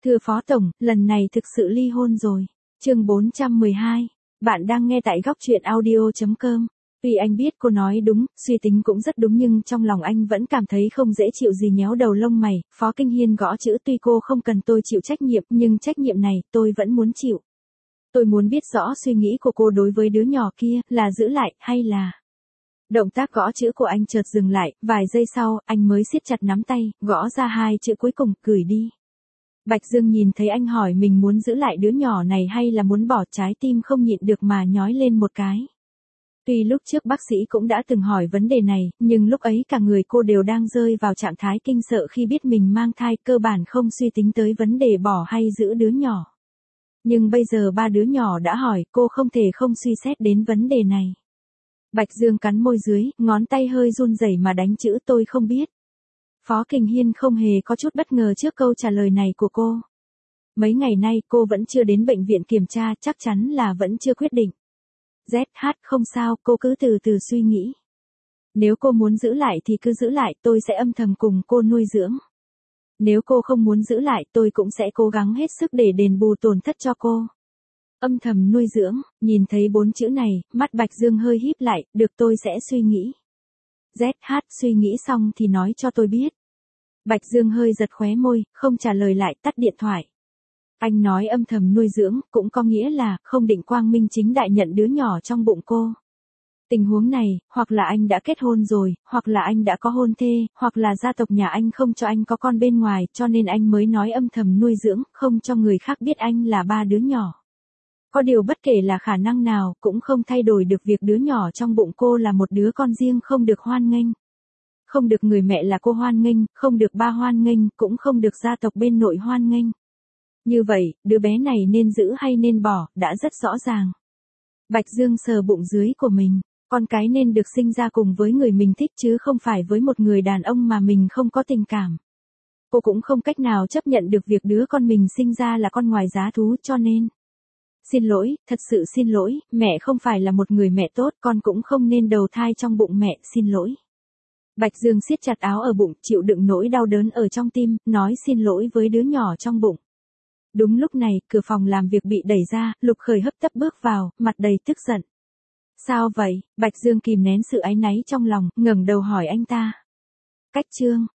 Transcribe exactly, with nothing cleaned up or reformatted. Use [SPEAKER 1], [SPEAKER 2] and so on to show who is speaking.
[SPEAKER 1] Thưa Phó Tổng, lần này thực sự ly hôn rồi. Chương bốn trăm mười hai. Bạn đang nghe tại góc truyện audio chấm com. Tuy anh biết cô nói đúng, suy tính cũng rất đúng nhưng trong lòng anh vẫn cảm thấy không dễ chịu gì nhéo đầu lông mày. Phó Kinh Hiên gõ chữ tuy cô không cần tôi chịu trách nhiệm nhưng trách nhiệm này tôi vẫn muốn chịu. Tôi muốn biết rõ suy nghĩ của cô đối với đứa nhỏ kia là giữ lại hay là... Động tác gõ chữ của anh chợt dừng lại, vài giây sau anh mới siết chặt nắm tay, gõ ra hai chữ cuối cùng, gửi đi. Bạch Dương nhìn thấy anh hỏi mình muốn giữ lại đứa nhỏ này hay là muốn bỏ, trái tim không nhịn được mà nhói lên một cái. Tuy lúc trước bác sĩ cũng đã từng hỏi vấn đề này, nhưng lúc ấy cả người cô đều đang rơi vào trạng thái kinh sợ khi biết mình mang thai, cơ bản không suy tính tới vấn đề bỏ hay giữ đứa nhỏ. Nhưng bây giờ ba đứa nhỏ đã hỏi, cô không thể không suy xét đến vấn đề này. Bạch Dương cắn môi dưới, ngón tay hơi run rẩy mà đánh chữ tôi không biết. Phó Kinh Hiên không hề có chút bất ngờ trước câu trả lời này của cô. Mấy ngày nay cô vẫn chưa đến bệnh viện kiểm tra, chắc chắn là vẫn chưa quyết định. Z H không sao, cô cứ từ từ suy nghĩ. Nếu cô muốn giữ lại thì cứ giữ lại, tôi sẽ âm thầm cùng cô nuôi dưỡng. Nếu cô không muốn giữ lại, tôi cũng sẽ cố gắng hết sức để đền bù tổn thất cho cô. Âm thầm nuôi dưỡng, nhìn thấy bốn chữ này, mắt Bạch Dương hơi híp lại, được, tôi sẽ suy nghĩ. Z H suy nghĩ xong thì nói cho tôi biết. Bạch Dương hơi giật khóe môi, không trả lời lại, tắt điện thoại. Anh nói âm thầm nuôi dưỡng, cũng có nghĩa là không định quang minh chính đại nhận đứa nhỏ trong bụng cô. Tình huống này, hoặc là anh đã kết hôn rồi, hoặc là anh đã có hôn thê, hoặc là gia tộc nhà anh không cho anh có con bên ngoài, cho nên anh mới nói âm thầm nuôi dưỡng, không cho người khác biết anh là ba đứa nhỏ. Có điều bất kể là khả năng nào, cũng không thay đổi được việc đứa nhỏ trong bụng cô là một đứa con riêng không được hoan nghênh. Không được người mẹ là cô hoan nghênh, không được ba hoan nghênh, cũng không được gia tộc bên nội hoan nghênh. Như vậy, đứa bé này nên giữ hay nên bỏ, đã rất rõ ràng. Bạch Dương sờ bụng dưới của mình, con cái nên được sinh ra cùng với người mình thích chứ không phải với một người đàn ông mà mình không có tình cảm. Cô cũng không cách nào chấp nhận được việc đứa con mình sinh ra là con ngoài giá thú, cho nên... Xin lỗi, thật sự xin lỗi, mẹ không phải là một người mẹ tốt, con cũng không nên đầu thai trong bụng mẹ, xin lỗi. Bạch Dương siết chặt áo ở bụng, chịu đựng nỗi đau đớn ở trong tim, nói xin lỗi với đứa nhỏ trong bụng. Đúng lúc này, cửa phòng làm việc bị đẩy ra, Lục Khởi hấp tấp bước vào, mặt đầy tức giận. Sao vậy? Bạch Dương kìm nén sự áy náy trong lòng, ngẩng đầu hỏi anh ta. Cách Trương,